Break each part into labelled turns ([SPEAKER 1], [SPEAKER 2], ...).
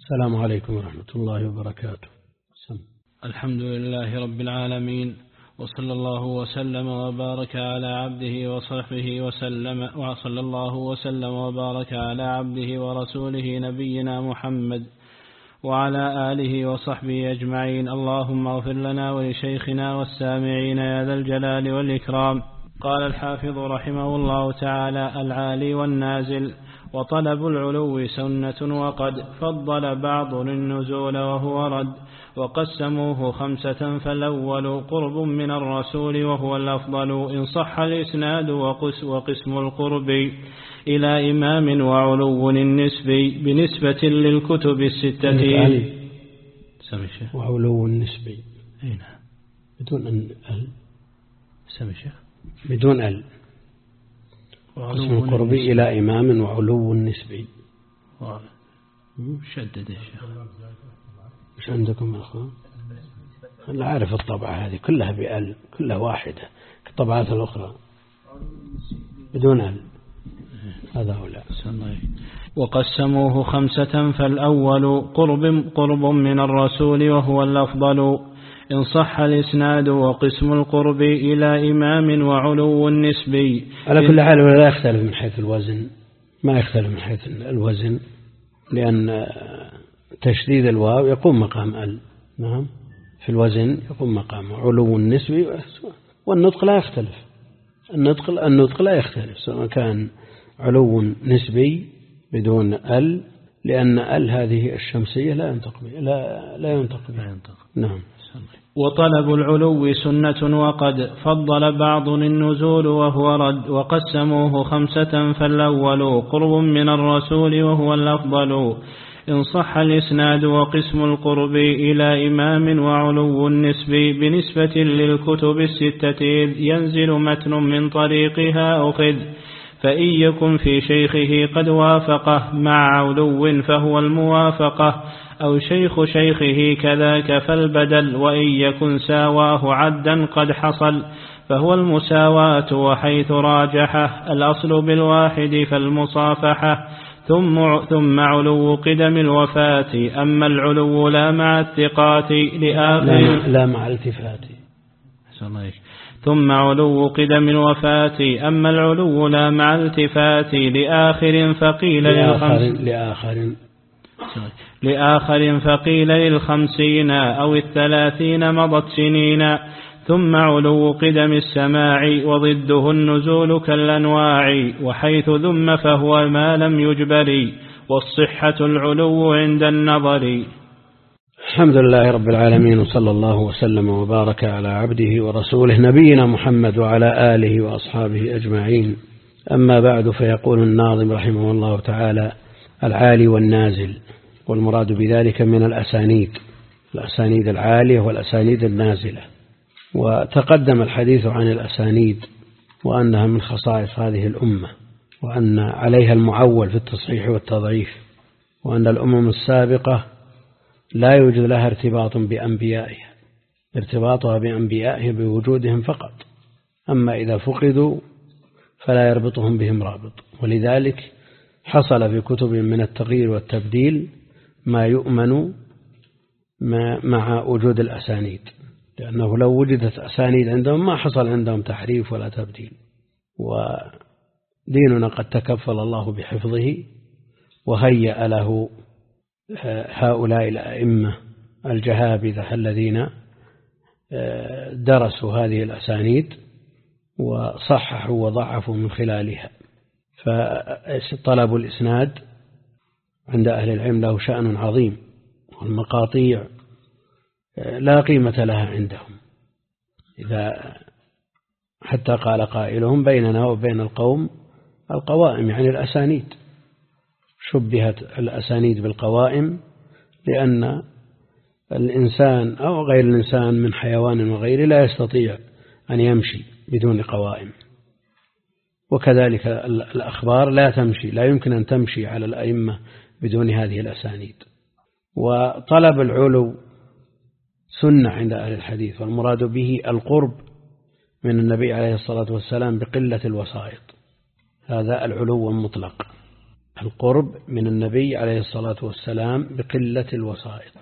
[SPEAKER 1] السلام عليكم ورحمة الله وبركاته.
[SPEAKER 2] الحمد لله رب العالمين، وصلى الله وسلم وبارك على عبده وصحبه وسلم، وصلى الله وسلم وبارك على عبده ورسوله نبينا محمد وعلى آله وصحبه أجمعين. اللهم اغفر لنا ولشيخنا والسامعين يا ذا الجلال والإكرام. قال الحافظ رحمه الله تعالى: العالي والنازل. وطلب العلو سنة، وقد فضل بعض النزول وهو رد، وقسموه 5 فالأول قرب من الرسول وهو الأفضل إن صح الإسناد، وقسم القرب إلى إمام وعلو النسبي بنسبة للكتب الستة.
[SPEAKER 1] وعلو النسبي بدون ال بدون ال قسم القرب إلى إمام وعلو النسبي.
[SPEAKER 2] شدد يا شيخ.
[SPEAKER 1] مش عندكم أخوان؟ لا أعرف الطبعة هذه كلها بأل، كلها واحدة كالطبعات الأخرى بدون ال. هذا هو لا.
[SPEAKER 2] وقسموه 5 فالأول قرب من الرسول وهو الأفضل إن صح الإسناد، وقسم القرب إلى إمام وعلو النسبي.
[SPEAKER 1] على كل حال لا يختلف من حيث الوزن، ما يختلف من حيث الوزن، لأن تشديد الواو يقوم مقام ال. نعم، في الوزن يقوم مقام علو النسبي، والنطق لا يختلف. النطق لا يختلف سواء كان علو نسبي بدون ال، لأن ال هذه الشمسية لا ينطق بها. نعم.
[SPEAKER 2] وطلب العلو سنة، وقد فضل بعض النزول وهو رد، وقسموه 5 فالأول قرب من الرسول وهو الأفضل إن صح الإسناد، وقسم القرب إلى إمام وعلو النسب بنسبة للكتب الستة ينزل متن من طريقها أخذ، فإن يكن في شيخه قد وافقه مع علو فهو الموافقة، أو شيخ شيخه كذاك فالبدل، وإن يكن ساواه عدا قد حصل فهو المساواة، وحيث راجحه الأصل بالواحد فالمصافحة، ثم علو قدم الوفاة. أما العلو لا مع الثقات لآخر
[SPEAKER 1] لا مع التفات.
[SPEAKER 2] ثم علو قدم الوفاة. أما العلو لا مع التفات لآخر فقيل لآخر فقيل لل50 أو ال30 مضت سنين. ثم علو قدم السماع وضده النزول كالأنواع، وحيث ذم فهو ما لم يجبر، والصحة العلو عند النظر.
[SPEAKER 1] الحمد لله رب العالمين، وصلى الله وسلم وبارك على عبده ورسوله نبينا محمد وعلى آله وأصحابه أجمعين. أما بعد، فيقول الناظم رحمه الله تعالى: العالي والنازل، والمراد بذلك من الأسانيد العالية والأسانيد النازلة. وتقدم الحديث عن الأسانيد وأنها من خصائص هذه الأمة، وأن عليها المعول في التصحيح والتضعيف، وأن الأمم السابقة لا يوجد لها ارتباط بأنبيائها، ارتباطها بأنبيائها بوجودهم فقط، أما إذا فقدوا فلا يربطهم بهم رابط. ولذلك حصل في كتب من التغيير والتبديل ما يؤمن مع وجود الأسانيد، لأنه لو وجدت أسانيد عندهم ما حصل عندهم تحريف ولا تبديل. وديننا قد تكفل الله بحفظه، وهيأ له هؤلاء الأئمة الجهابذة الذين درسوا هذه الأسانيد وصححوا وضعفوا من خلالها. فطلب الإسناد عند أهل العلم له شأن عظيم، والمقاطيع لا قيمة لها عندهم، إذا حتى قال قائلهم: بيننا وبين القوم القوائم، يعني الأسانيد. شبهت الأسانيد بالقوائم لأن الإنسان أو غير الإنسان من حيوان وغيره لا يستطيع أن يمشي بدون قوائم، وكذلك الأخبار لا يمكن أن تمشي على الأئمة بدون هذه الأسانيد. وطلب العلو سنة عند أهل الحديث، والمراد به القرب من النبي عليه الصلاة والسلام بقلة الوسائط، هذا العلو المطلق. القرب من النبي عليه الصلاة والسلام بقلة الوسائط.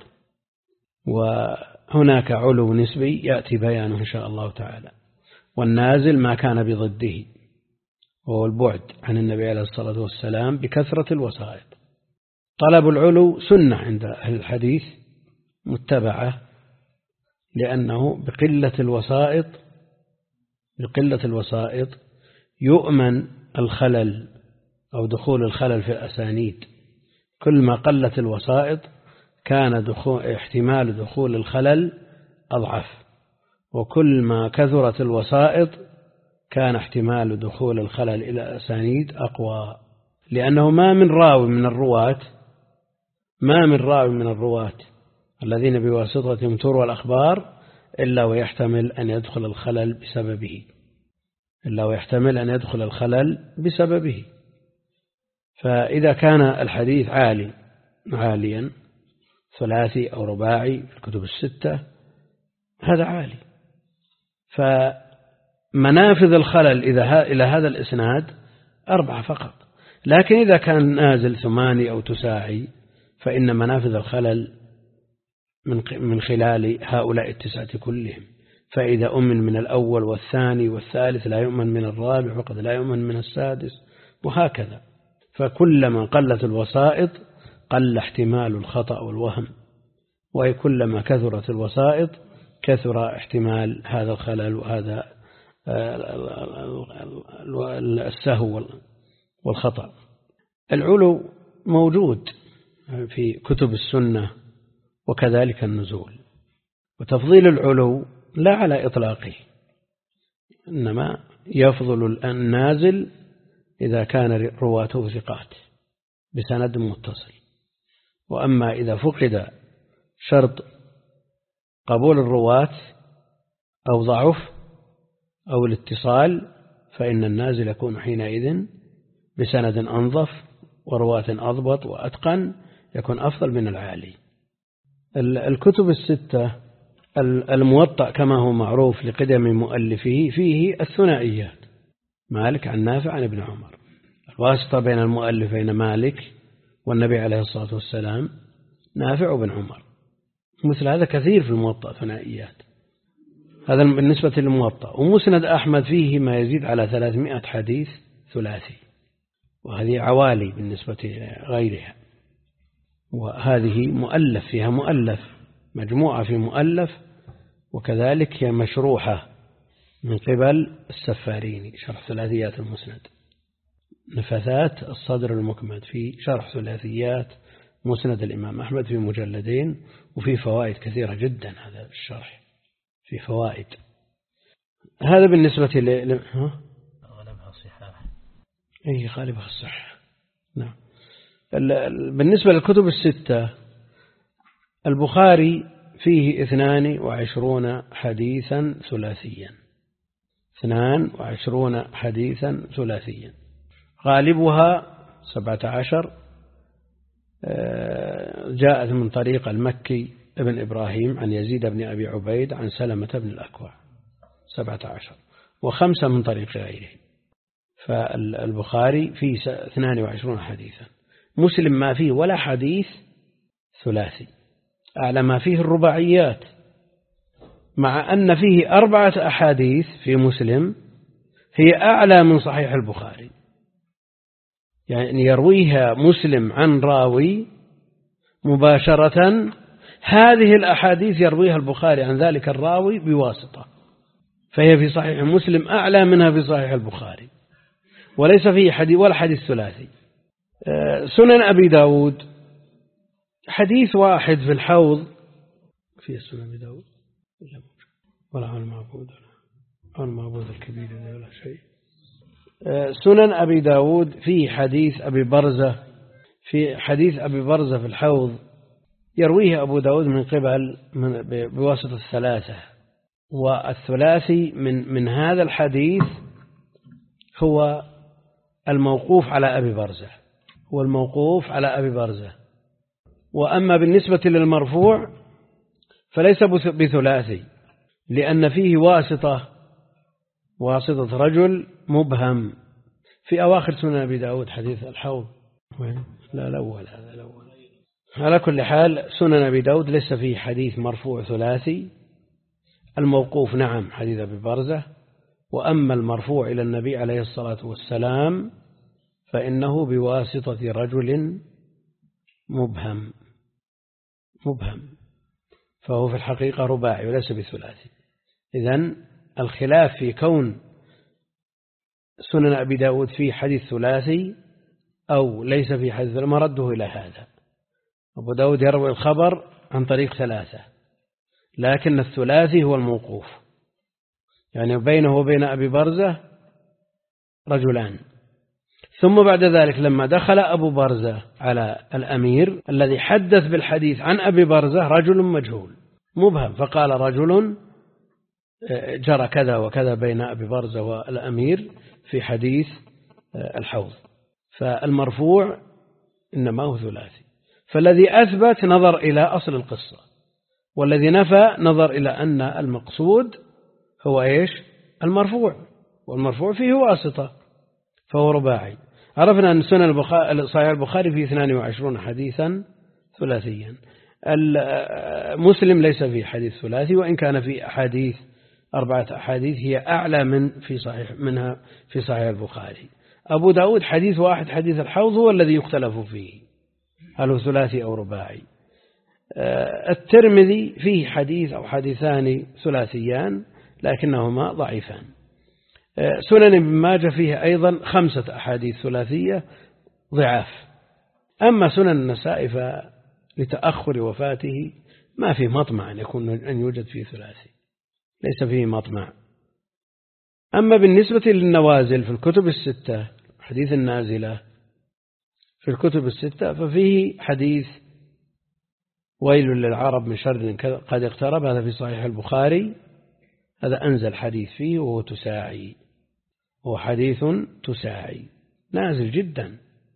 [SPEAKER 1] وهناك علو نسبي يأتي بيانه إن شاء الله تعالى، والنازل ما كان بضده، وهو البعد عن النبي عليه الصلاة والسلام بكثرة الوسائط. طلب العلو سنة عند أهل الحديث متبعة، لأنه بقلة الوسائط يؤمن الخلل أو دخول الخلل في الأسانيد. كل ما قلت الوسائط كان احتمال دخول الخلل أضعف، وكل ما كثرت الوسائط كان احتمال دخول الخلل إلى الأسانيد أقوى، لأنه ما من راوي من الرواة الذين بواسطتهم تروى الأخبار إلا ويحتمل أن يدخل الخلل بسببه. فإذا كان الحديث عاليا ثلاثي أو رباعي في الكتب الستة، هذا عالي، فمنافذ الخلل إلى هذا الإسناد 4 فقط. لكن إذا كان نازل 8 أو تساعي، فإن منافذ الخلل من خلال هؤلاء 9 كلهم. فإذا أمن من الأول والثاني والثالث لا يؤمن من الرابع، وقد لا يؤمن من السادس، وهكذا. فكلما قلت الوسائط قل احتمال الخطأ والوهم، وكلما كثرت الوسائط كثر احتمال هذا الخلل وهذا السهو والخطأ. العلو موجود في كتب السنة وكذلك النزول. وتفضيل العلو لا على إطلاقه، إنما يفضل النازل إذا كان رواته ثقات بسند متصل. وأما إذا فقد شرط قبول الرواة أو ضعف أو الاتصال، فإن النازل يكون حينئذ بسند أنظف ورواة أضبط وأتقن، يكون أفضل من العالي. الكتب الستة، الموطأ كما هو معروف لقدم مؤلفه فيه الثنائيات: مالك عن نافع عن ابن عمر. الواسطة بين المؤلفين مالك والنبي عليه الصلاة والسلام نافع وابن عمر. مثل هذا كثير في الموطأ ثنائيات. هذا بالنسبة للموطأ. ومسند أحمد فيه ما يزيد على 300 حديث ثلاثي، وهذه عوالي بالنسبة لغيرها. وهذه مؤلف فيها مجموعة في مؤلف، وكذلك هي مشروحة من قبل السفاريني شرح ثلاثيات المسند. نفثات الصدر المكمد في شرح ثلاثيات مسند الإمام أحمد في مجلدين، وفي فوائد كثيرة جدا. هذا الشرح في فوائد. هذا بالنسبة غالبها الصحة. غالبها الصحة. نعم. بالنسبة للكتب الستة، البخاري فيه 22 حديثا ثلاثيا، 22 حديثا ثلاثيا، غالبها 17 جاءت من طريق المكي ابن إبراهيم عن يزيد بن أبي عبيد عن سلمة بن الأكوع 17، و5 من طريق غيره. فالبخاري فيه 22 حديثا. مسلم ما فيه ولا حديث ثلاثي، أعلى ما فيه الرباعيات، مع أن فيه 4 أحاديث في مسلم هي أعلى من صحيح البخاري، يعني يرويها مسلم عن راوي مباشرة. هذه الأحاديث يرويها البخاري عن ذلك الراوي بواسطة، فهي في صحيح مسلم أعلى منها في صحيح البخاري، وليس فيه حديث ولا حديث ثلاثي. سنن أبي داود حديث واحد في الحوض في سنن أبي داود ولا عن المعبود الكبير ولا شيء. سنن أبي داود في حديث أبي برزة، في الحوض يرويه أبو داود من قبل بواسطة الثلاثة. والثلاثي من هذا الحديث هو الموقوف على أبي برزة، وأما بالنسبة للمرفوع فليس بثلاثي، لأن فيه واسطة رجل مبهم في أواخر سنن أبي داود حديث الحوض. لا الأول، هذا الأول. على كل حال سنن أبي داود ليس فيه حديث مرفوع ثلاثي. الموقوف نعم حديث أبي برزة، وأما المرفوع إلى النبي عليه الصلاة والسلام فإنه بواسطة رجل مبهم، فهو في الحقيقة رباعي وليس بثلاثي. إذن الخلاف في كون سنن أبي داود فيه حديث ثلاثي أو ليس فيه حديث ثلاثي مرده إلى هذا. أبو داود يروي الخبر عن طريق ثلاثة، لكن الثلاثي هو الموقوف، يعني بينه وبين أبي برزة رجلان. ثم بعد ذلك لما دخل أبو برزة على الأمير الذي حدث بالحديث عن أبي برزة رجل مجهول مبهم، فقال رجل جرى كذا وكذا بين أبي برزة والأمير في حديث الحوض. فالمرفوع إنما هو ثلاثي، فالذي أثبت نظر إلى أصل القصة، والذي نفى نظر إلى أن المقصود هو إيش؟ المرفوع، والمرفوع فيه واسطة فهو رباعي. عرفنا أن سنن صحيح البخاري فيه 22 حديثا ثلاثيا. مسلم ليس فيه حديث ثلاثي، وإن كان في أحاديث 4 أحاديث هي أعلى منها في صحيح البخاري. أبو داود حديث واحد حديث الحوض هو الذي يختلف فيه هل هو ثلاثي أو رباعي. الترمذي فيه حديث أو حديثان ثلاثيان لكنهما ضعيفان. سنن ابن ماجه فيه أيضا 5 أحاديث ثلاثية ضعاف. أما سنن النسائي فلتأخر وفاته ما فيه مطمع أن يوجد فيه ثلاثي، ليس فيه مطمع. أما بالنسبة للنوازل في الكتب 6 حديث النازلة في الكتب 6 ففيه حديث ويل للعرب من شر قد اقترب، هذا في صحيح البخاري، هذا أنزل حديث فيه وهو تساعي، هو حديث تساعي نازل جدا.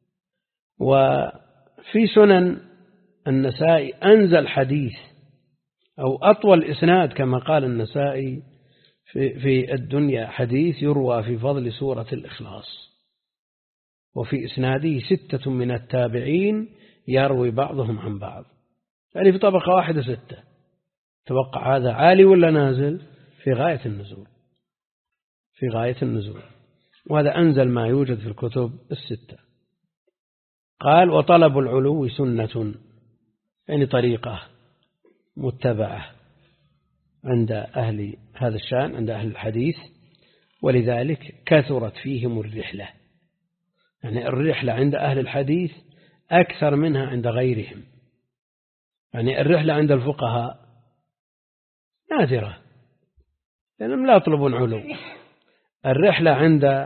[SPEAKER 1] وفي سنن النسائي أنزل حديث أو أطول إسناد كما قال النسائي في الدنيا حديث يروى في فضل سورة الإخلاص، وفي إسناده 6 من التابعين يروي بعضهم عن بعض، يعني في طبقة واحدة 6. توقع هذا عالي ولا نازل؟ في غاية النزول، في غاية النزول. وهذا أنزل ما يوجد في الكتب 6. قال وطلب العلو سنة، يعني طريقة متبعة عند أهل هذا الشأن، عند أهل الحديث، ولذلك كثرت فيهم الرحلة. يعني الرحلة عند أهل الحديث أكثر منها عند غيرهم. يعني الرحلة عند الفقهاء نادرة لأنهم لا يطلبون علو. الرحلة عند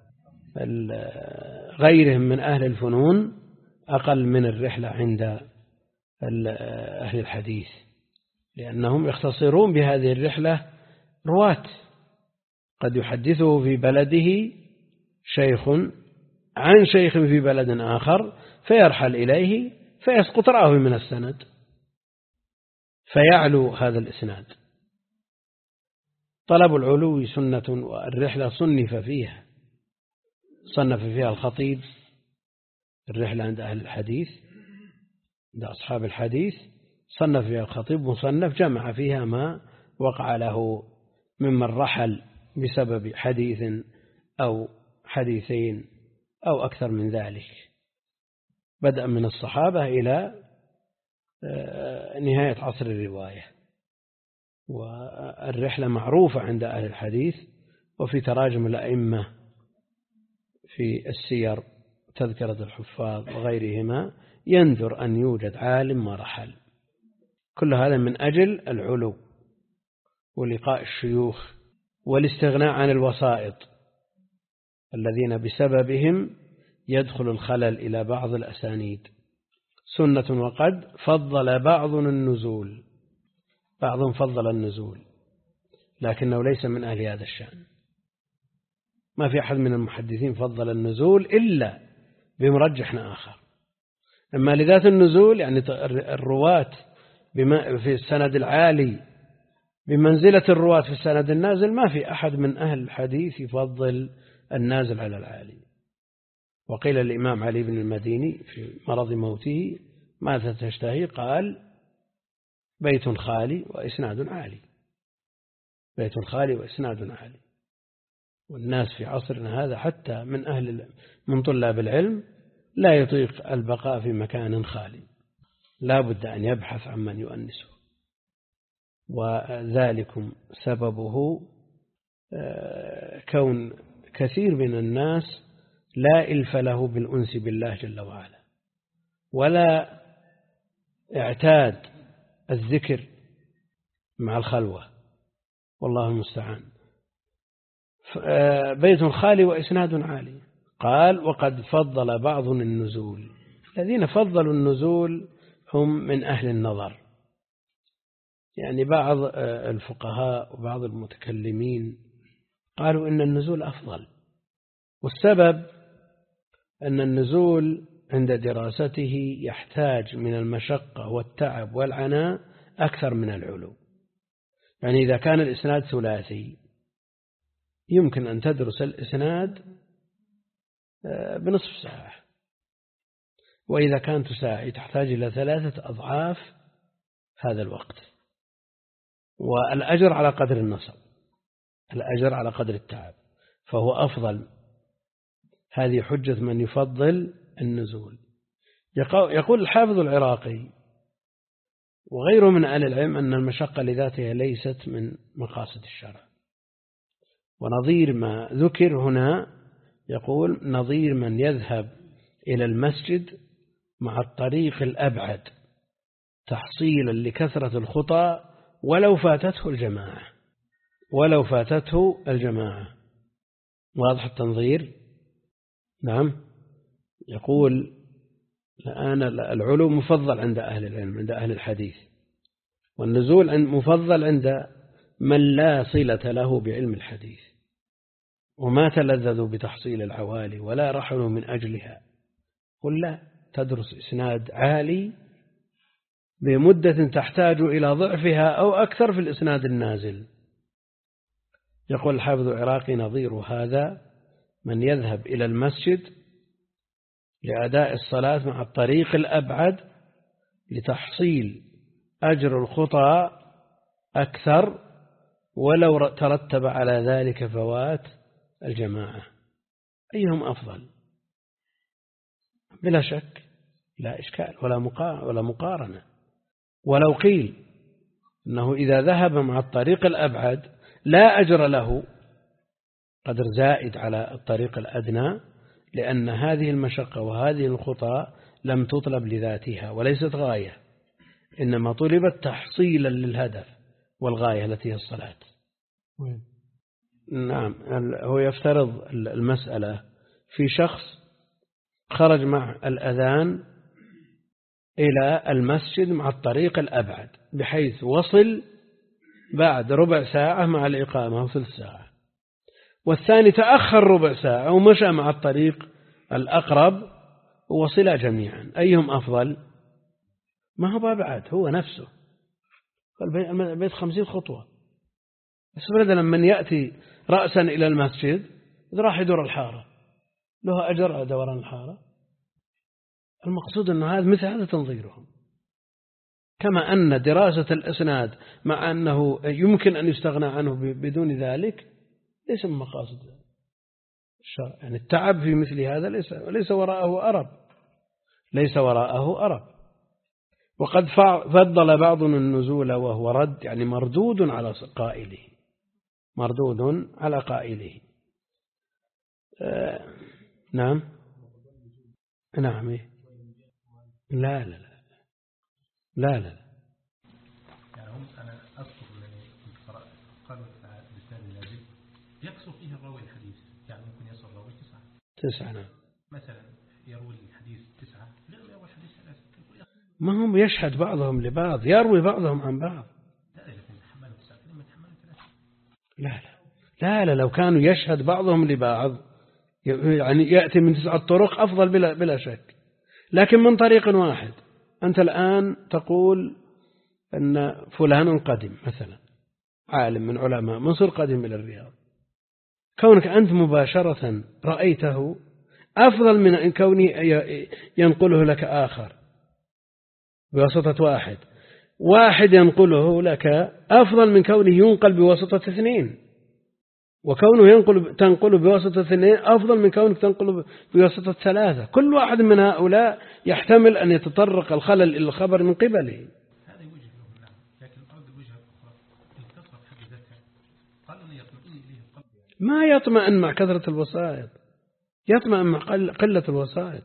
[SPEAKER 1] غيرهم من أهل الفنون أقل من الرحلة عند أهل الحديث، لأنهم يختصرون بهذه الرحلة رواة، قد يحدثه في بلده شيخ عن شيخ في بلد آخر فيرحل إليه فيسقط راوي من السند فيعلو هذا الإسناد. طلب العلو سنة، والرحلة صنف فيها الخطيب. الرحلة عند أهل الحديث عند أصحاب الحديث صنف فيها الخطيب مصنف جمع فيها ما وقع له ممن رحل بسبب حديث أو حديثين أو أكثر من ذلك، بدءا من الصحابة إلى نهاية عصر الرواية. والرحلة معروفة عند أهل الحديث، وفي تراجم الأئمة في السير تذكرة الحفاظ وغيرهما يندر أن يوجد عالم ورحل. كل هذا من أجل العلو ولقاء الشيوخ والاستغناء عن الوسائط الذين بسببهم يدخل الخلل إلى بعض الأسانيد. سنة وقد فضل بعضنا النزول، بعضهم فضل النزول لكنه ليس من أهل هذا الشأن. ما في أحد من المحدثين فضل النزول إلا بمرجح آخر. أما لذات النزول يعني الرواة في السند العالي بمنزلة الرواة في السند النازل، ما في أحد من أهل الحديث يفضل النازل على العالي. وقيل الإمام علي بن المديني في مرض موته ماذا تشتهي؟ قال بيت خالي وإسناد عالي. بيت خالي وإسناد عالي. والناس في عصرنا هذا حتى من طلاب العلم لا يطيق البقاء في مكان خالي، لا بد أن يبحث عن من يؤنسه. وذلكم سببه كون كثير من الناس لا إلف له بالأنس بالله جل وعلا، ولا اعتاد الذكر مع الخلوة، والله المستعان. بيت خالي وإسناد عالي. قال وقد فضل بعض النزول. الذين فضلوا النزول هم من أهل النظر، يعني بعض الفقهاء وبعض المتكلمين قالوا إن النزول أفضل، والسبب أن النزول عند دراسته يحتاج من المشقة والتعب والعناء أكثر من العلو. يعني إذا كان الإسناد ثلاثي يمكن أن تدرس الإسناد بنصف ساعة، وإذا كان تساعي تحتاج إلى 3 أضعاف هذا الوقت. والأجر على قدر النصب، الأجر على قدر التعب، فهو أفضل. هذه حجة من يفضل النزول. يقول الحافظ العراقي وغيره من أهل العلم أن المشقة لذاتها ليست من مقاصد الشرع. ونظير ما ذكر هنا يقول نظير من يذهب إلى المسجد مع الطريق الأبعد تحصيلا لكثرة الخطى ولو فاتته الجماعة. واضح التنظير؟ نعم. يقول الآن العلو مفضل عند أهل العلم، عند أهل الحديث، والنزول مفضل عند من لا صلة له بعلم الحديث وما تلذذوا بتحصيل العوالي ولا رحلوا من أجلها. قل لا، تدرس إسناد عالي بمدة تحتاج إلى ضعفها أو أكثر في الإسناد النازل. يقول الحافظ العراقي نظير هذا من يذهب إلى المسجد لأداء الصلاة مع الطريق الأبعد لتحصيل أجر الخطى أكثر ولو ترتب على ذلك فوات الجماعة. أيهم أفضل؟ بلا شك لا إشكال ولا مقارنة. ولو قيل أنه إذا ذهب مع الطريق الأبعد لا أجر له، قدر زائد على الطريق الأدنى، لأن هذه المشقة وهذه الخطى لم تطلب لذاتها وليست غاية، إنما طلبت تحصيلا للهدف والغاية التي هي الصلاة. نعم. هو يفترض المسألة في شخص خرج مع الأذان إلى المسجد مع الطريق الأبعد بحيث وصل بعد ربع ساعة مع الإقامة وثلث ساعة، والثاني تأخر ربع ساعة ومشى مع الطريق الأقرب ووصلا جميعا. أيهم أفضل؟ ما هو أبعد، هو نفسه. البيت 50 خطوة، بس بدلا من يأتي رأسا إلى المسجد راح يدور الحارة، له أجر على دوران الحارة. المقصود أنه هذا مثل هذا تنظيرهم. كما أن دراسة الإسناد مع أنه يمكن أن يستغنى عنه بدون ذلك ليس من مقاصد الشرع. يعني التعب في مثل هذا ليس وراءه أرب. وقد فضل بعضنا النزول وهو رد، يعني مردود على قائله. نعم. لا يعني
[SPEAKER 3] هم أنا أذكر قالوا الإسناد اللازم يقصر فيه الراوي الحديث، يعني ممكن يصل الراوي 9.
[SPEAKER 1] نعم.
[SPEAKER 3] مثلا يروي الحديث 9 لا يروي الحديث 3.
[SPEAKER 1] ما هم يشهد بعضهم لبعض، يروي بعضهم عن بعض. لا لو كانوا يشهد بعضهم لبعض يعني يأتي من 9 طرق أفضل بلا شك، لكن من طريق واحد. أنت الآن تقول أن فلان قدم مثلا، عالم من علماء مصر قدم إلى الرياض، كونك أنت مباشرة رأيته أفضل من كونه ينقله لك آخر بواسطة واحد ينقله لك أفضل من كونه ينقل بواسطة اثنين، وكونه تنقل بواسطة اثنين أفضل من كونك تنقل بواسطة ثلاثة. كل واحد من هؤلاء يحتمل أن يتطرق الخلل إلى الخبر من قبله.
[SPEAKER 3] هذا وجه له، لكن أرد وجه أخرى الكثرة في حد ذاتها قال أن يطمئن إليه القلب.
[SPEAKER 1] ما يطمئن مع كثرة الوسائط، يطمئن مع قلة الوسائط.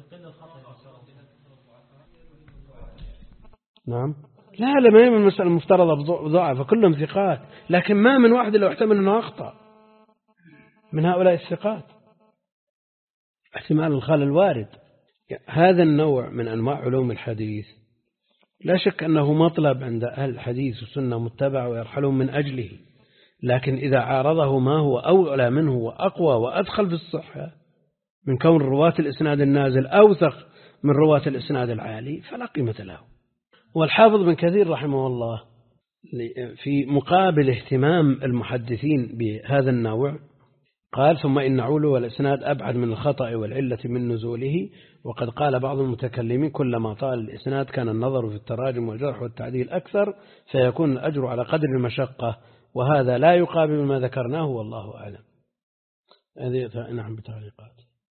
[SPEAKER 1] نعم، لا ما هي من المسألة المفترضة بضعف، فكلهم ثقات، لكن ما من واحد لو احتمل أنه أخطأ من هؤلاء الثقات، احتمال الخلل وارد. هذا النوع من أنواع علوم الحديث لا شك أنه مطلب عند أهل الحديث والسنة متبع ويرحلون من أجله، لكن إذا عارضه ما هو أولى منه وأقوى وأدخل في الصحة من كون رواة الإسناد النازل أوثق من رواة الإسناد العالي فلا قيمة له. والحافظ بن كثير رحمه الله في مقابل اهتمام المحدثين بهذا النوع قال: ثم إن علو الإسناد أبعد من الخطأ والعلة من نزوله، وقد قال بعض المتكلمين: كلما طال الإسناد كان النظر في التراجم والجرح والتعديل أكثر، فيكون الأجر على قدر المشقة، وهذا لا يقابل ما ذكرناه والله أعلم. هذه نعم بتعليقات.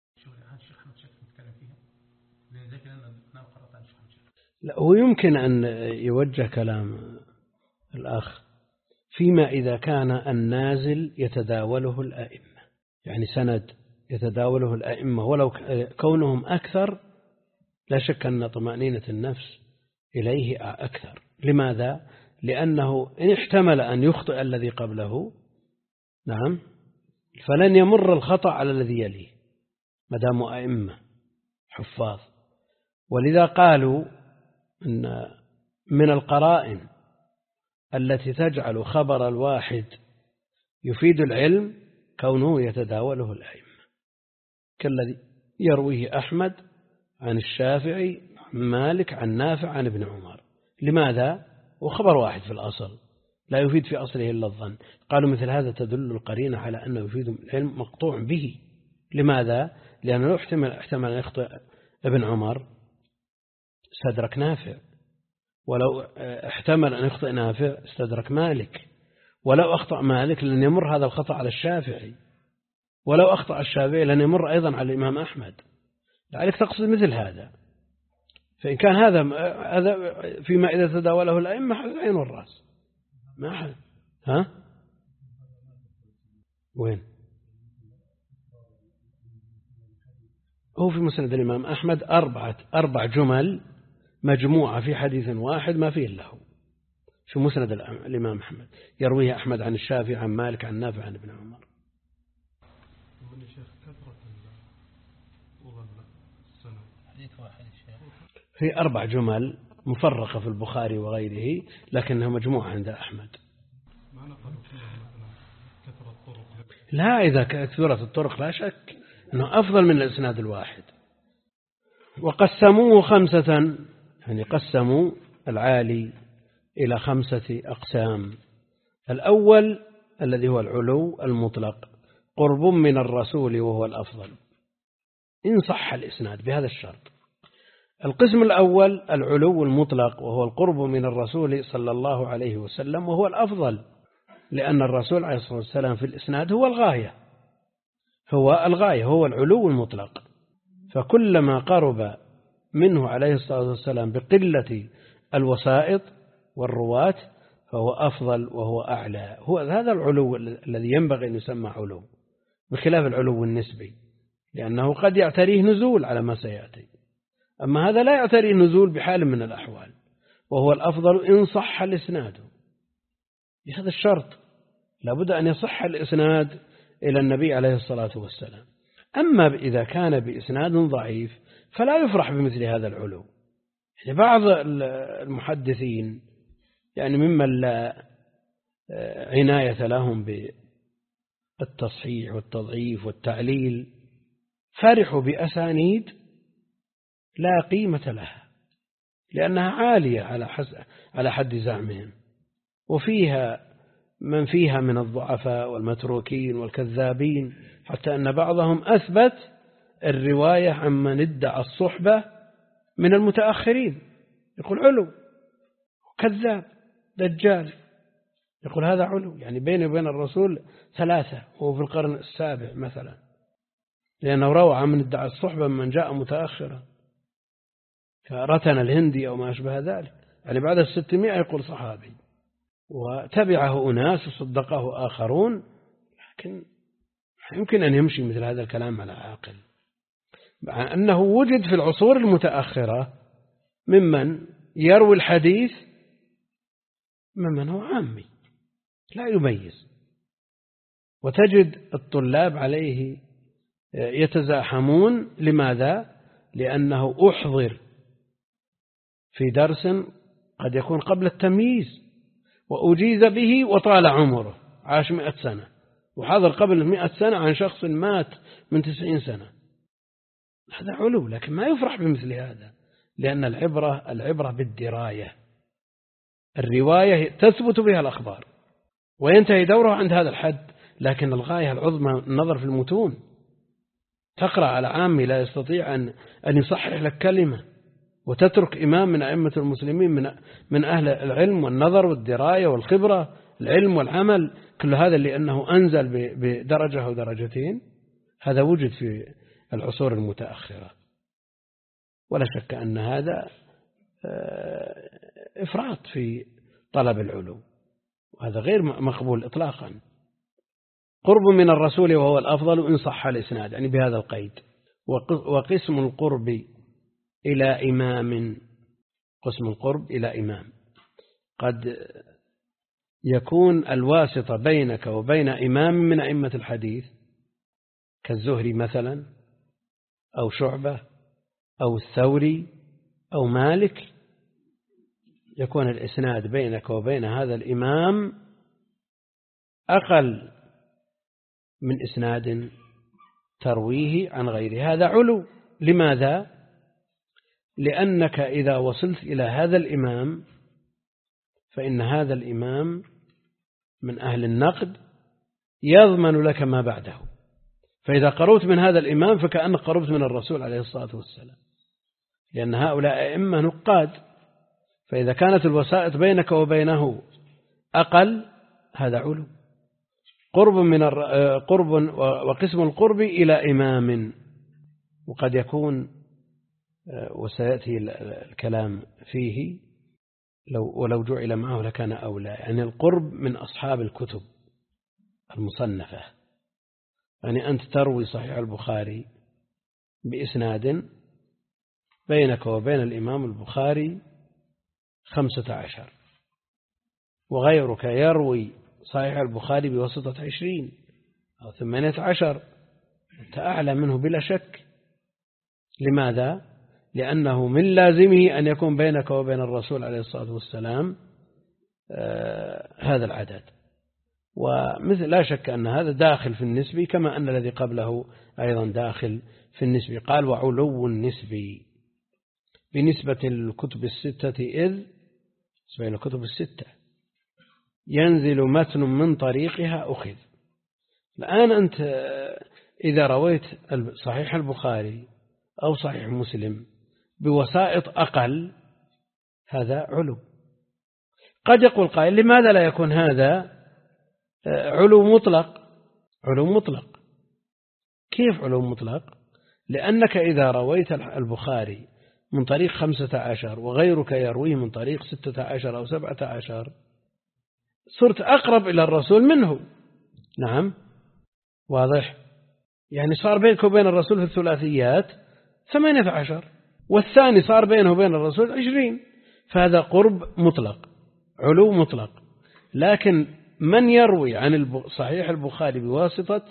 [SPEAKER 1] لا، هو يمكن أن يوجه كلام الأخ فيما إذا كان النازل يتداوله الأئمة، يعني سند يتداوله الأئمة ولو كونهم أكثر لا شك أن طمأنينة النفس إليه أكثر. لماذا؟ لأنه إن احتمل أن يخطئ الذي قبله نعم فلن يمر الخطأ على الذي يليه مدام أئمة حفاظ. ولذا قالوا إن من القرائن التي تجعل خبر الواحد يفيد العلم كونه يتداوله الأئمة، كالذي يرويه أحمد عن الشافعي عن مالك عن نافع عن ابن عمر. لماذا؟ وخبر واحد في الأصل لا يفيد في أصله إلا الظن. قالوا مثل هذا تدل القرينة على أنه يفيد العلم مقطوع به. لماذا؟ لأنه احتمل أن يخطئ ابن عمر استدرك نافع، ولو احتمل أن يخطئ نافع استدرك مالك، ولو أخطأ مالك لن يمر هذا الخطأ على الشافعي، ولو أخطأ الشافعي لن يمر أيضا على الإمام أحمد. لذلك تقصد مثل هذا. فإن كان هذا فيما إذا تداوله الأئمة حل العين والرأس ما حل. ها وين هو في مسند الإمام أحمد 4 جمل مجموعة في حديث واحد ما فيه له في مسند الإمام أحمد، يرويه أحمد عن الشافعي عن مالك عن نافع عن ابن عمر. في 4 جمل مفرقة في البخاري وغيره لكنها مجموعة عند أحمد. لا، إذا كثرت الطرق لا شك أنه أفضل من الإسناد الواحد. وقسموه 5، يعني قسموا العالي إلى 5 أقسام. الأول الذي هو العلو المطلق، قرب من الرسول وهو الأفضل إن صح الإسناد بهذا الشرط. القسم الأول العلو المطلق وهو القرب من الرسول صلى الله عليه وسلم وهو الأفضل، لأن الرسول عليه الصلاة والسلام في الإسناد هو الغاية، هو العلو المطلق. فكلما قرب منه عليه الصلاة والسلام بقلة الوسائط والرواة فهو أفضل وهو أعلى. هذا العلو الذي ينبغي أن يسمى علو، بخلاف العلو النسبي، لأنه قد يعتريه نزول على ما سيأتي، أما هذا لا يعتريه نزول بحال من الأحوال، وهو الأفضل إن صح الإسناد بهذا الشرط. لابد أن يصح الإسناد إلى النبي عليه الصلاة والسلام. أما إذا كان بإسناد ضعيف فلا يفرح بمثل هذا العلو. يعني بعض المحدثين يعني ممن لا عناية لهم بالتصحيح والتضعيف والتعليل فرحوا بأسانيد لا قيمة لها، لأنها عالية على حد زعمهم، وفيها من فيها من الضعفاء والمتروكين والكذابين، حتى أن بعضهم أثبت الرواية عمن ادعى الصحبة من المتأخرين، يقول علو، كذاب دجال، يقول هذا علو، يعني بيني وبين الرسول 3 وهو في القرن السابع مثلا، لأنه روى عن من ادعى الصحبة من جاء متأخرا كرتن الهندي أو ما أشبه ذلك، يعني بعد 600 يقول صحابي، وتبعه أناس وصدقه آخرون، لكن يمكن أن يمشي مثل هذا الكلام على عاقل، مع أنه وجد في العصور المتأخرة ممن يروي الحديث ممن هو عامي لا يميز، وتجد الطلاب عليه يتزاحمون. لماذا؟ لأنه أحضر في درس قد يكون قبل التمييز وأجيز به وطال عمره، عاش 100 سنة، وحضر قبل 100 سنة عن شخص مات من 90 سنة. هذا علو، لكن ما يفرح بمثل هذا، لأن العبرة بالدراية. الرواية تثبت بها الأخبار وينتهي دوره عند هذا الحد، لكن الغاية العظمى النظر في المتون. تقرأ على عامي لا يستطيع أن يصحح لك كلمة، وتترك إمام من أئمة المسلمين من أهل العلم والنظر والدراية والخبرة، العلم والعمل، كل هذا لأنه أنزل بدرجة أو درجتين. هذا وجد في العصور المتأخرة، ولا شك أن هذا إفراط في طلب العلو، وهذا غير مقبول إطلاقا. قرب من الرسول وهو الأفضل إن صح الإسناد، يعني بهذا القيد. وقسم القرب إلى إمام، قسم القرب إلى إمام، قد يكون الواسطة بينك وبين إمام من أئمة الحديث كالزهري مثلا، أو شعبة، أو الثوري، أو مالك، يكون الإسناد بينك وبين هذا الإمام أقل من إسناد ترويه عن غيره. هذا علو. لماذا؟ لأنك إذا وصلت إلى هذا الإمام فإن هذا الإمام من أهل النقد يضمن لك ما بعده، فإذا قربت من هذا الإمام فكأنك قربت من الرسول عليه الصلاة والسلام، لأن هؤلاء أئمة نقاد، فإذا كانت الوسائط بينك وبينه أقل هذا علو. قرب وقسم القرب إلى إمام، وقد يكون وسيأتي الكلام فيه ولو جعل معه لكان أولى، يعني القرب من أصحاب الكتب المصنفة، يعني أنت تروي صحيح البخاري بإسناد بينك وبين الإمام البخاري 15، وغيرك يروي صحيح البخاري بواسطة 20 أو 18، أنت أعلى منه بلا شك. لماذا؟ لأنه من لازمه أن يكون بينك وبين الرسول عليه الصلاة والسلام هذا العدد، ومثل لا شك أن هذا داخل في النسبي، كما أن الذي قبله أيضا داخل في النسبي. قال وعلو النسبي بنسبة الكتب الستة، إذ بين الكتب الستة ينزل متن من طريقها أخذ. الآن أنت إذا رويت صحيح البخاري أو صحيح مسلم بوسائط أقل هذا علو. قد يقول قائل لماذا لا يكون هذا علو مطلق؟ علو مطلق. كيف علو مطلق؟ لأنك إذا رويت البخاري من طريق 15 وغيرك يرويه من طريق 16 أو 17 صرت أقرب إلى الرسول منه. نعم واضح، يعني صار بينك وبين الرسول في الثلاثيات 18 والثاني صار بينه وبين الرسول 20، فهذا قرب مطلق، علو مطلق. لكن من يروي عن صحيح البخاري بواسطة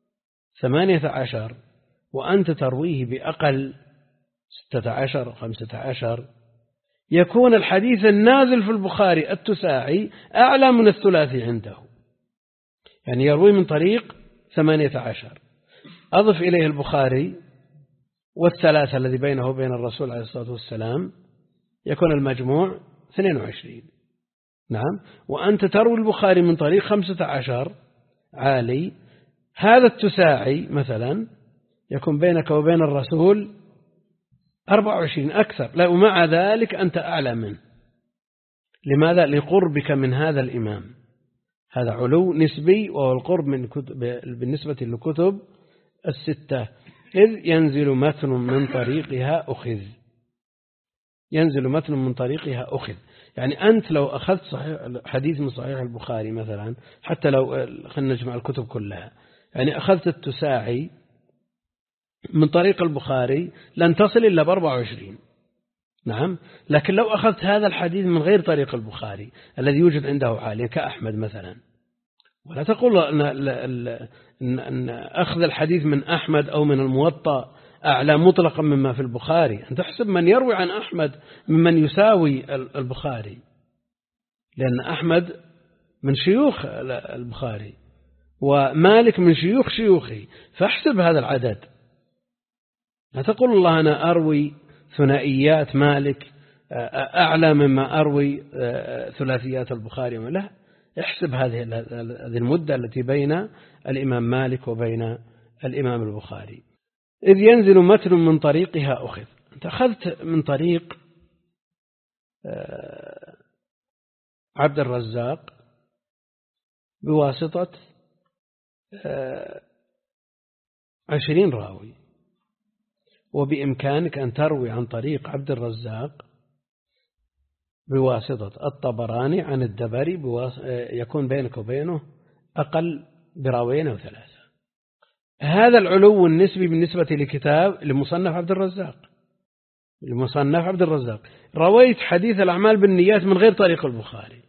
[SPEAKER 1] 18 وأنت ترويه بأقل 16 أو 15 يكون الحديث النازل في البخاري التساعي أعلى من الثلاثي عنده، يعني يروي من طريق 18 أضف إليه البخاري والثلاثة الذي بينه وبين الرسول عليه الصلاة والسلام يكون المجموع 22. نعم، وأنت تروي البخاري من طريق 15 عالي، هذا التساعي مثلا يكون بينك وبين الرسول 24 أكثر، لا ومع ذلك أنت أعلى منه. لماذا؟ لقربك من هذا الإمام. هذا علو نسبي، وهو القرب من بالنسبة للكتب الستة. إذ ينزل متن من طريقها أخذ. ينزل متن من طريقها أخذ، يعني أنت لو أخذت حديث من صحيح البخاري مثلا، حتى لو خلنا نجمع الكتب كلها، يعني أخذت التساعي من طريق البخاري لن تصل إلا ب24. نعم، لكن لو أخذت هذا الحديث من غير طريق البخاري الذي يوجد عنده حاليا كأحمد مثلا، ولا تقول أن أخذ الحديث من أحمد أو من الموطأ أعلى مطلقا مما في البخاري. أن تحسب من يروي عن أحمد ممن يساوي البخاري، لأن أحمد من شيوخ البخاري ومالك من شيوخ شيوخه، فاحسب هذا العدد. لا تقول الله أنا أروي ثنائيات مالك أعلى مما أروي ثلاثيات البخاري، لا، احسب هذه المدة التي بين الإمام مالك وبين الإمام البخاري. إذ ينزل متن من طريقها أخذ. أنت أخذت من طريق عبد الرزاق بواسطة 20 راوي، وبإمكانك أن تروي عن طريق عبد الرزاق بواسطة الطبراني عن الدبري، يكون بينك وبينه أقل براويين أو 3. هذا العلو النسبي بالنسبة لكتاب لمصنف عبد الرزاق. لمصنف عبد الرزاق رويت حديث الأعمال بالنيات من غير طريق البخاري،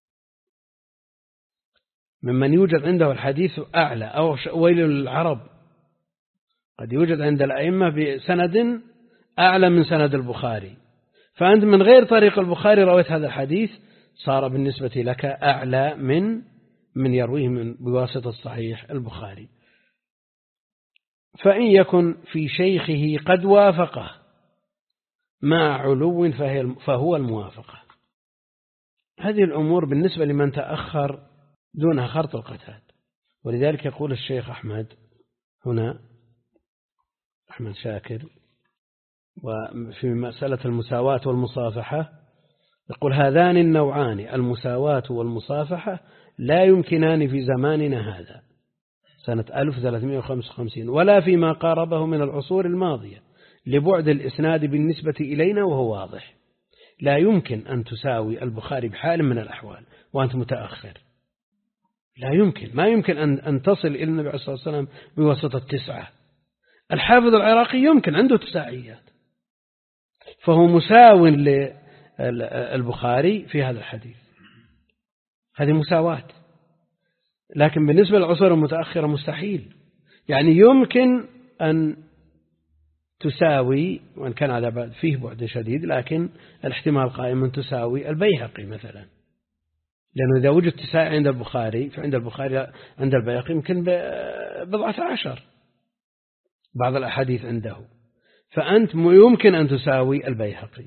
[SPEAKER 1] ممن يوجد عنده الحديث أعلى، أو ويل للعرب، قد يوجد عند الأئمة بسند أعلى من سند البخاري، فأنت من غير طريق البخاري رويت هذا الحديث، صار بالنسبة لك أعلى من يرويه بواسطة الصحيح البخاري. فإن يكن في شيخه قد وافقه مع علو فهو الموافقة. هذه الأمور بالنسبة لمن تأخر دونها خرط القتاد. ولذلك يقول الشيخ أحمد هنا، أحمد شاكر، وفي مسألة المساواة والمصافحة يقول هذان النوعان المساواة والمصافحة لا يمكنان في زماننا هذا سنة 1355 ولا فيما قاربه من العصور الماضية، لبعد الإسناد بالنسبة إلينا وهو واضح. لا يمكن أن تساوي البخاري بحال من الأحوال وأنت متأخر. لا يمكن، ما يمكن أن تصل إلى النبي عليه الصلاة والسلام بواسطة 9. الحافظ العراقي يمكن عنده تساعيات، فهو مساو للبخاري في هذا الحديث، هذه مساواة. لكن بالنسبة للعصور المتأخرة مستحيل. يعني يمكن أن تساوي، وإن كان على فيه بعد شديد، لكن الاحتمال قائم أن تساوي البيهقي مثلا، لأنه إذا وجد تساعي عند البخاري فعند البخاري عند البيهقي يمكن 14 بعض الأحاديث عنده، فأنت يمكن أن تساوي البيهقي.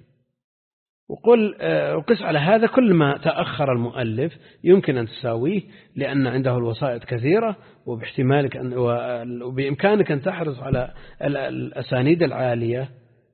[SPEAKER 1] وقس على هذا كل ما تأخر المؤلف يمكن أن تساويه، لأن عنده الوسائط كثيرة، وباحتمالك وبإمكانك أن تحرص على الأسانيد العالية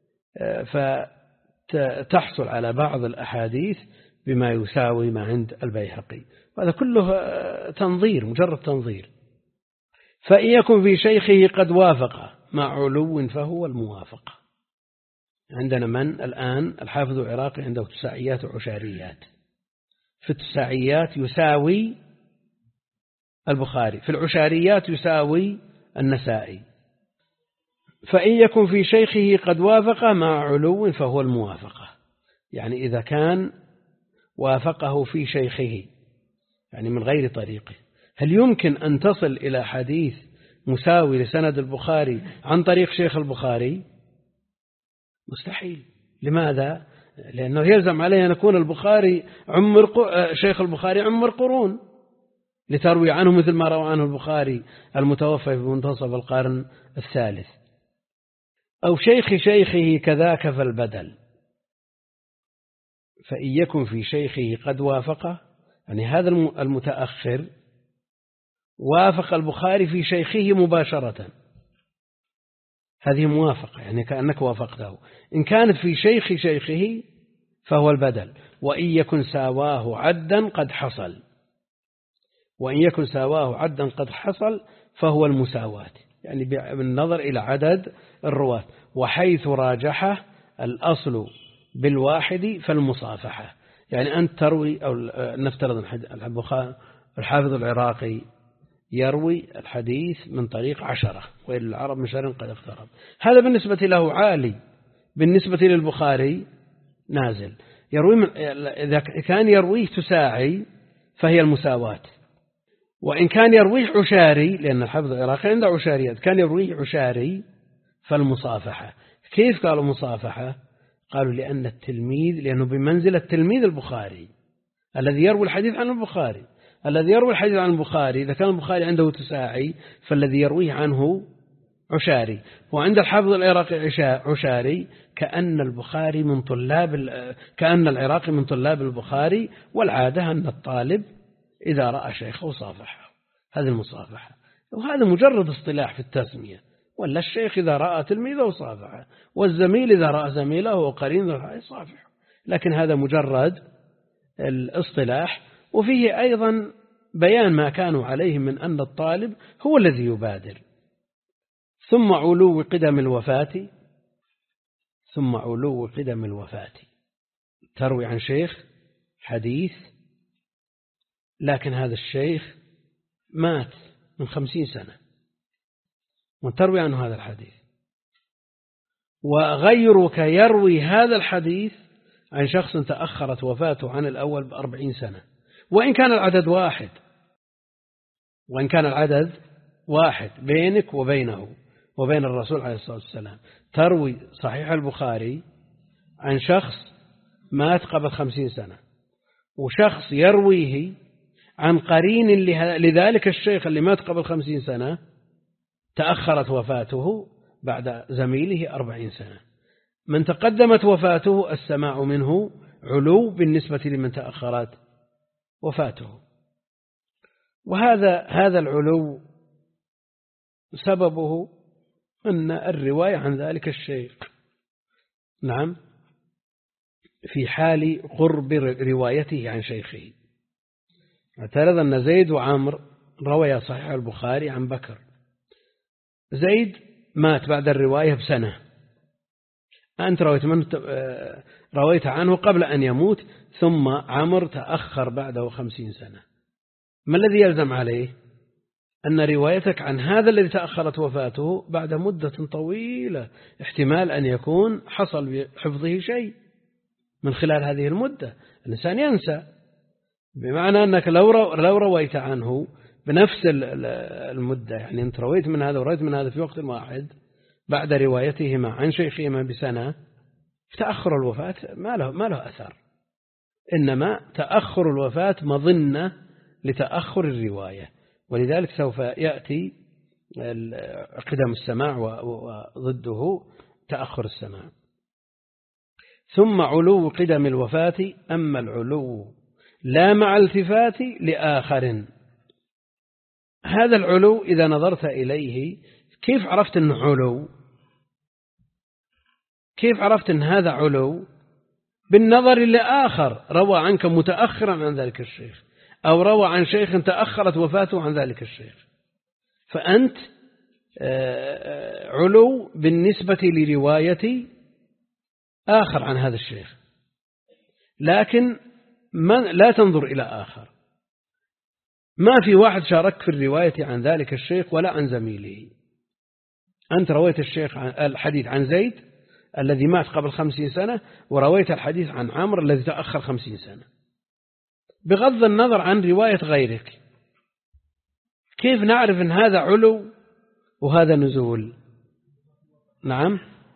[SPEAKER 1] فتحصل على بعض الأحاديث بما يساوي ما عند البيهقي. وهذا كله تنظير، مجرد تنظير. فإن يكن في شيخه قد وافق مع علو فهو الموافقة. عندنا من الآن الحافظ العراقي عنده تساعيات وعشاريات. في التساعيات يساوي البخاري، في العشاريات يساوي النسائي. فإن يكن في شيخه قد وافق مع علو فهو الموافقة، يعني إذا كان وافقه في شيخه يعني من غير طريقه. هل يمكن أن تصل إلى حديث مساوي لسند البخاري عن طريق شيخ البخاري؟ مستحيل. لماذا؟ لأنه يلزم عليه أن يكون البخاري شيخ البخاري عمر قرون لتروي عنه مثل ما روى عنه البخاري المتوفى في منتصف القرن الثالث. أو شيخ شيخه كذاك فالبدل. فإن يكن في شيخه قد وافقه، يعني هذا المتأخر وافق البخاري في شيخه مباشرة، هذه موافقة، يعني كأنك وافقته. إن كانت في شيخ شيخه فهو البدل. وإن يكن ساواه عدا قد حصل، وإن يكن ساواه عدا قد حصل فهو المساواة، يعني بالنظر إلى عدد الرواة. وحيث راجحه الأصل بالواحد فالمصافحة، يعني أنت تروي، أو نفترض الحافظ العراقي يروي الحديث من طريق 10 وإلى العرب من شر قد اقترب، هذا بالنسبة له عالي، بالنسبة للبخاري نازل. يروي إذا كان يرويه تساعي فهي المساواة، وإن كان يرويه عشاري، لأن الحافظ العراقي عنده عشاريات، كان يرويه عشاري فالمصافحة. كيف قالوا مصافحة؟ قالوا لأن التلميذ، لأنه بمنزلة تلميذ البخاري الذي يروي الحديث عن البخاري، الذي يروي الحديث عن البخاري إذا كان البخاري عنده تساعي فالذي يرويه عنه عشاري، وعند الحافظ العراقي عشاري، كأن العراقي من طلاب البخاري، والعادة أن الطالب إذا رأى شيخه صافحه، هذه المصافحة. وهذا مجرد اصطلاح في التسمية، ولا الشيخ إذا رأى تلميذه صافحه، والزميل إذا رأى زميله وقرينه صافحه، لكن هذا مجرد الاصطلاح. وفيه أيضا بيان ما كانوا عليه من أن الطالب هو الذي يبادر. ثم علو قدم الوفاة، تروي عن شيخ حديث لكن هذا الشيخ مات من 50 سنة وتروي عنه هذا الحديث، وغيرك يروي هذا الحديث عن شخص تأخرت وفاته عن الأول ب40 سنة، وإن كان العدد واحد بينك وبينه وبين الرسول عليه الصلاة والسلام. تروي صحيح البخاري عن شخص مات قبل 50 سنة، وشخص يرويه عن قرين لذلك الشيخ اللي مات قبل 50 سنة تأخرت وفاته بعد زميله 40 سنة. من تقدمت وفاته السماع منه علو بالنسبة لمن تأخرت وفاته. وهذا العلو سببه أن الرواية عن ذلك الشيخ، نعم، في حال قرب روايته عن شيخه. اعترض أن زيد وعمر رويا صحيح البخاري عن بكر. زيد مات بعد الرواية بسنة، أنت رويت عنه قبل أن يموت، ثم عمر تأخر بعده 50 سنة. ما الذي يلزم عليه؟ أن روايتك عن هذا الذي تأخرت وفاته بعد مدة طويلة، احتمال أن يكون حصل بحفظه شيء من خلال هذه المدة. الإنسان ينسى، بمعنى أنك لو رويت عنه بنفس المدة، يعني أنت رويت من هذا ورويت من هذا في وقت واحد بعد روايتهما عن شيخهما بسنة، تأخر الوفاة ما له أثر، إنما تأخر الوفاة مظنة لتأخر الرواية، ولذلك سوف يأتي قدم السماع وضده تأخر السماع. ثم علو قدم الوفاة، أما العلو لا مع التفات لآخر. هذا العلو إذا نظرت إليه كيف عرفت أنه علو؟ كيف عرفت أن هذا علو؟ بالنظر لآخر روى عنك متأخرا عن ذلك الشيخ، أو روى عن شيخ تأخرت وفاته عن ذلك الشيخ، فأنت علو بالنسبة لرواية آخر عن هذا الشيخ، لكن لا تنظر إلى آخر. ما في واحد شارك في الرواية عن ذلك الشيخ ولا عن زميله. أنت رويت الحديث عن زيد الذي مات قبل 50 سنة، ورويت الحديث عن عمرو الذي تأخر 50 سنة، بغض النظر عن رواية غيرك. كيف نعرف أن هذا علو وهذا نزول؟ نعم،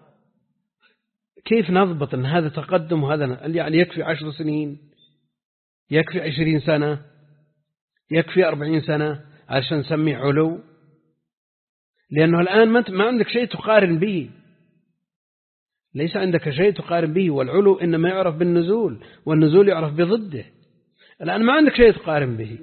[SPEAKER 1] كيف نضبط أن هذا تقدم وهذا؟ يعني يكفي 10 سنين، يكفي 20 سنة، يكفي 40 سنة عشان نسميه علو؟ لأنه الآن ما عندك شيء تقارن به، ليس عندك شيء تقارن به، والعلو إنما يعرف بالنزول، والنزول يعرف بضده. الآن ما عندك شيء تقارن به.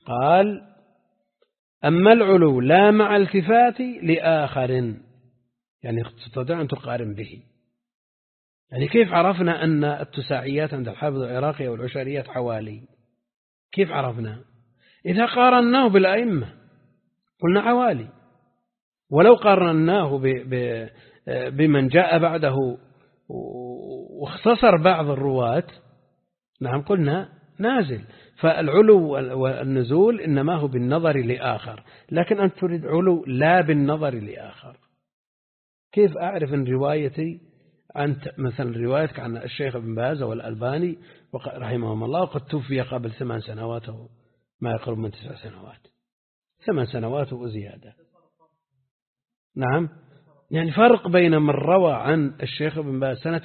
[SPEAKER 1] قال: أما العلو لا مع التفات لآخر، يعني تستطيع أن تقارن به. يعني كيف عرفنا أن التساعيات عند الحافظ العراقي والعشريات حوالي؟ كيف عرفنا؟ إذا قارناه بالأئمة قلنا حوالي، ولو قارناه بمن جاء بعده واختصر بعض الرواة نعم قلنا نازل. فالعلو والنزول إنما هو بالنظر لآخر، لكن أنت تريد علو لا بالنظر لآخر. كيف أعرف أن روايتي عن مثلا روايتك عن الشيخ ابن باز والألباني رحمهم الله وقد توفي قبل 8 سنوات أو ما يقرب من 9 سنوات، 8 سنوات وزيادة. نعم، يعني فرق بين من روى عن الشيخ ابن باز سنة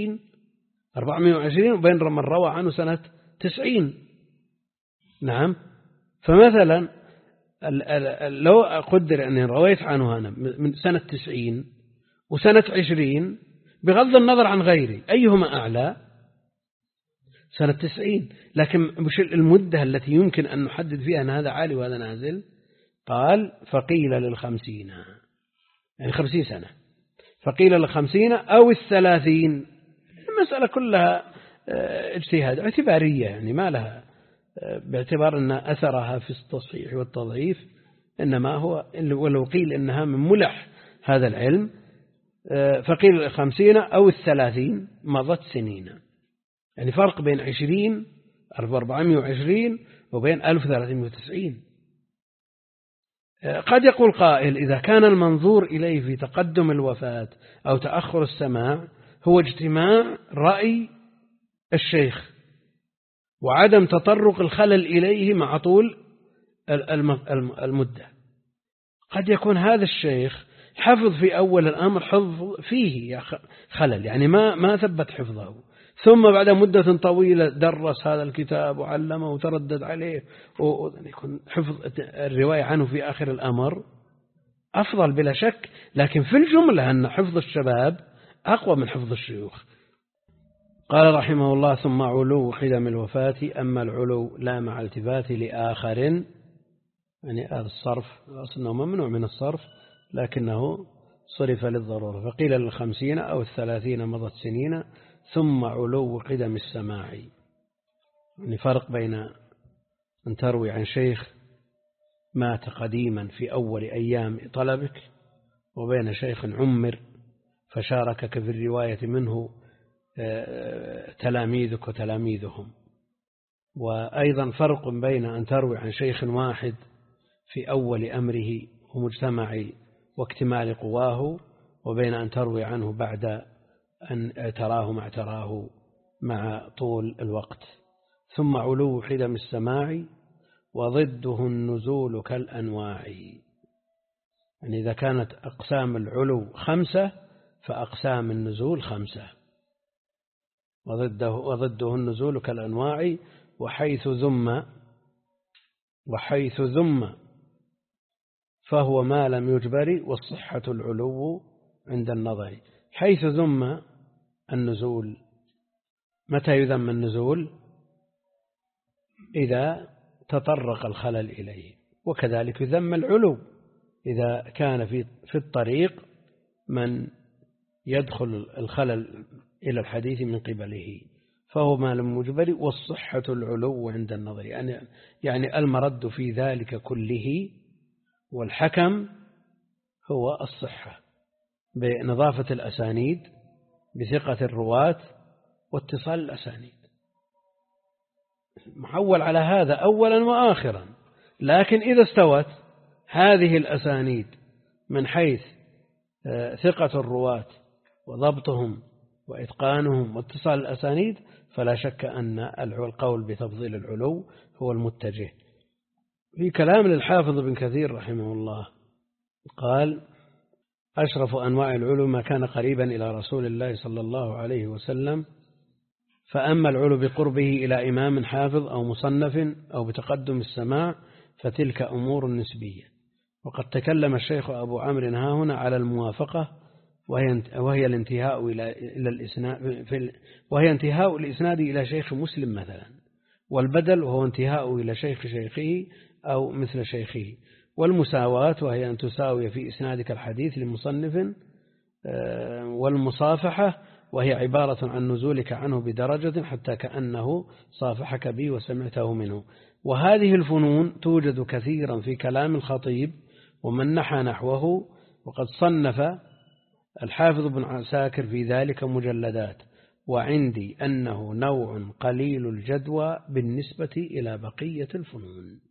[SPEAKER 1] 420 وبين من روى عنه سنة 90. نعم، فمثلا لو أقدر أني رويت عنه أنا من سنة 90 وسنة 20 بغض النظر عن غيري أيهما أعلى؟ سنة 90. لكن مش المدة التي يمكن أن نحدد فيها أن هذا عالي وهذا نازل. قال فقيل لل50، يعني 50 سنة، فقيل لل50 أو 30. المسألة كلها اجتهاد اعتبارية، يعني ما لها باعتبار أن أثرها في التصحيح والتضعيف، إنما هو ولو قيل إنها من ملح هذا العلم. فقيل 50 أو 30 مضت سنين، يعني فرق بين 420 وبين 1390. قد يقول قائل إذا كان المنظور إليه في تقدم الوفاة أو تأخر السماع هو اجتماع رأي الشيخ وعدم تطرق الخلل إليه مع طول المدة، قد يكون هذا الشيخ حفظ في أول الأمر حفظ فيه خلل، يعني ما ثبت حفظه، ثم بعد مدة طويلة درس هذا الكتاب وعلمه وتردد عليه ويكون حفظ الرواية عنه في آخر الأمر أفضل بلا شك. لكن في الجملة أن حفظ الشباب أقوى من حفظ الشيوخ. قال رحمه الله ثم علو قدم الوفاة، أما العلو لا مع التفات لآخر، يعني هذا الصرف أصلا ممنوع من الصرف لكنه صرف للضرورة. فقيل لل50 أو 30 مضت سنين ثم علو قدم السماع، يعني فرق بين أن تروي عن شيخ مات قديما في أول أيام طلبك وبين شيخ عمر فشاركك في الرواية منه تلاميذك وتلاميذهم. وأيضا فرق بين أن تروي عن شيخ واحد في أول أمره ومجتمع واكتمال قواه وبين أن تروي عنه بعد أن اعتراه ما اعتراه مع طول الوقت. ثم علو قدم السماع وضده النزول كالأنواع، يعني إذا كانت أقسام العلو 5 فأقسام النزول 5. وضده النزول كالأنواع وحيث ذم فهو ما لم يجبر والصحة العلو عند النظر. حيث ذم النزول، متى يذم النزول؟ إذا تطرق الخلل إليه. وكذلك يذم العلو إذا كان في الطريق من يدخل الخلل إلى الحديث من قبله، فهو ما لم يجبر والصحة العلو عند النظر، يعني المرد في ذلك كله والحكم هو الصحة بنظافة الأسانيد بثقة الرواة واتصال الأسانيد، محول على هذا أولا وآخرا. لكن إذا استوت هذه الأسانيد من حيث ثقة الرواة وضبطهم وإتقانهم واتصال الأسانيد فلا شك أن القول بتفضيل العلو هو المتجه. في كلام للحافظ ابن كثير رحمه الله قال أشرف أنواع العلو ما كان قريبا إلى رسول الله صلى الله عليه وسلم، فأما العلو بقربه إلى إمام حافظ أو مصنف أو بتقدم السماع فتلك أمور نسبية. وقد تكلم الشيخ أبو عمرو هنا على الموافقة وهي الانتهاء الإسناد إلى شيخ مسلم مثلا، والبدل وهو انتهاء إلى شيخ شيخه أو مثل شيخه، والمساواة وهي أن تساوي في إسنادك الحديث لمصنف والمصافحة، وهي عبارة عن نزولك عنه بدرجة حتى كأنه صافحك به وسمعته منه. وهذه الفنون توجد كثيرا في كلام الخطيب ومن نحى نحوه، وقد صنف الحافظ بن عساكر في ذلك مجلدات، وعندي أنه نوع قليل الجدوى بالنسبة إلى بقية الفنون.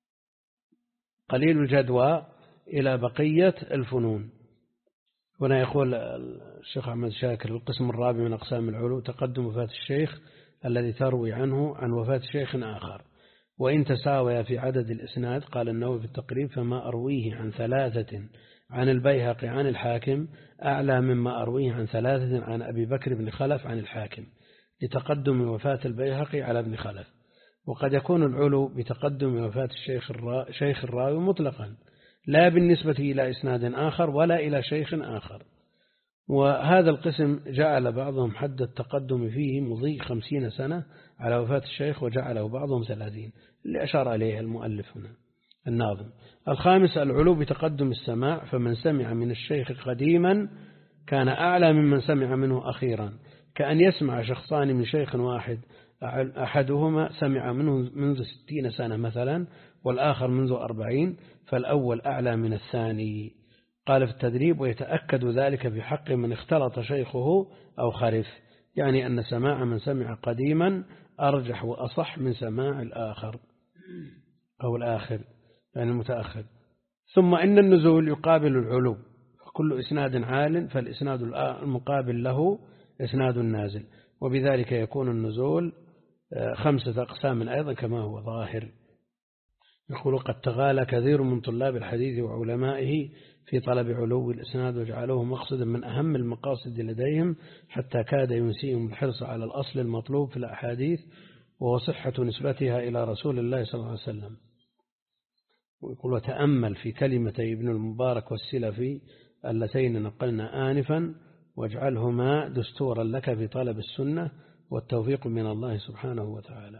[SPEAKER 1] قليل الجدوى إلى بقية الفنون. هنا يقول الشيخ أحمد شاكر: القسم الرابع من أقسام العلو تقدم وفاة الشيخ الذي تروي عنه عن وفاة شيخ آخر، وإن تساوي في عدد الإسناد. قال النووي في التقريب: فما أرويه عن 3 عن البيهقي عن الحاكم أعلى مما أرويه عن 3 عن أبي بكر بن خلف عن الحاكم، لتقدم وفاة البيهقي على ابن خلف. وقد يكون العلو بتقدم وفاة شيخ الراوي مطلقا، لا بالنسبة إلى إسناد آخر ولا إلى شيخ آخر. وهذا القسم جعل بعضهم حد التقدم فيه مضي 50 سنة على وفاة الشيخ، وجعله بعضهم 30، اللي أشار عليه المؤلف هنا الناظم. الخامس العلو بتقدم السماع، فمن سمع من الشيخ قديما كان أعلى ممن سمع منه أخيرا، كأن يسمع شخصان من شيخ واحد، أحدهما سمع منه منذ 60 سنة مثلا، والآخر منذ 40، فالأول أعلى من الثاني. قال في التدريب: ويتأكد ذلك في حق من اختلط شيخه أو خرف، يعني أن سماع من سمع قديما أرجح وأصح من سماع الآخر أو الآخر يعني المتأخر. ثم إن النزول يقابل العلو، فكل إسناد عال فالإسناد المقابل له إسناد نازل، وبذلك يكون النزول 5 أقسام أيضا كما هو ظاهر. يقول: قد تغالى كثير من طلاب الحديث وعلمائه في طلب علو الإسناد، وجعلوه مقصدا من أهم المقاصد لديهم، حتى كاد ينسيهم الحرص على الأصل المطلوب في الأحاديث، وهو صحة نسبتها إلى رسول الله صلى الله عليه وسلم. ويقول: وتأمل في كلمتي ابن المبارك والسلفي اللتين نقلنا آنفا، واجعلهما دستورا لك في طلب السنة والتوفيق من الله سبحانه وتعالى.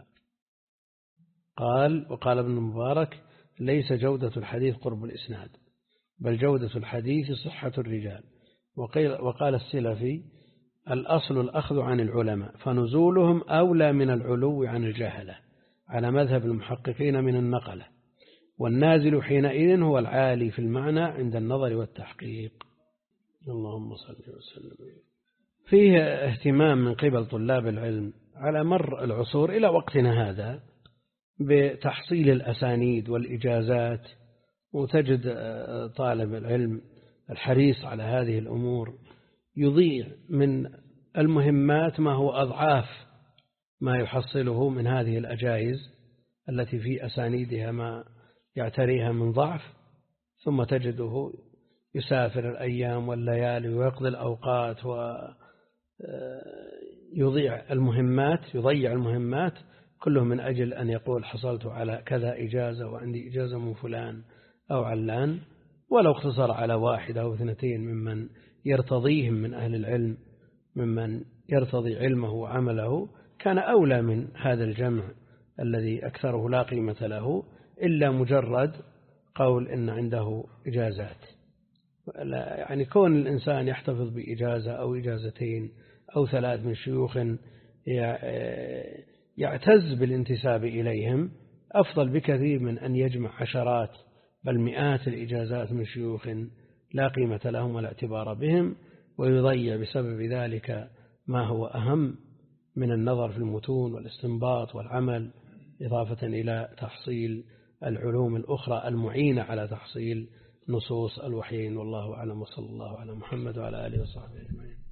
[SPEAKER 1] وقال ابن المبارك: ليس جودة الحديث قرب الإسناد، بل جودة الحديث صحة الرجال. وقال السلفي: الأصل الأخذ عن العلماء، فنزولهم أولى من العلو عن الجهلة، على مذهب المحققين من النقلة، والنازل حينئذ هو العالي في المعنى عند النظر والتحقيق. اللهم صل وسلم. فيه اهتمام من قبل طلاب العلم على مر العصور إلى وقتنا هذا بتحصيل الأسانيد والإجازات، وتجد طالب العلم الحريص على هذه الأمور يضيع من المهمات ما هو أضعاف ما يحصله من هذه الأجائز التي في أسانيدها ما يعتريها من ضعف، ثم تجده يسافر الأيام والليالي ويقضي الأوقات ويضيع المهمات كله من أجل أن يقول حصلت على كذا إجازة وعندي إجازة من فلان أو علان. ولو اختصر على 1 أو 2 ممن يرتضيهم من أهل العلم، ممن يرتضي علمه وعمله، كان أولى من هذا الجمع الذي أكثره لا قيمة له إلا مجرد قول إن عنده إجازات. يعني كون الإنسان يحتفظ بإجازة أو إجازتين أو 3 من شيوخ يعتز بالانتساب إليهم أفضل بكثير من أن يجمع عشرات بل مئات الإجازات من شيوخ لا قيمة لهم ولا اعتبار بهم، ويضيع بسبب ذلك ما هو أهم من النظر في المتون والاستنباط والعمل، إضافة إلى تحصيل العلوم الأخرى المعينة على تحصيل نصوص الوحيين. والله أعلم، وصلى الله على محمد وعلى آله وصحبه أجمعين.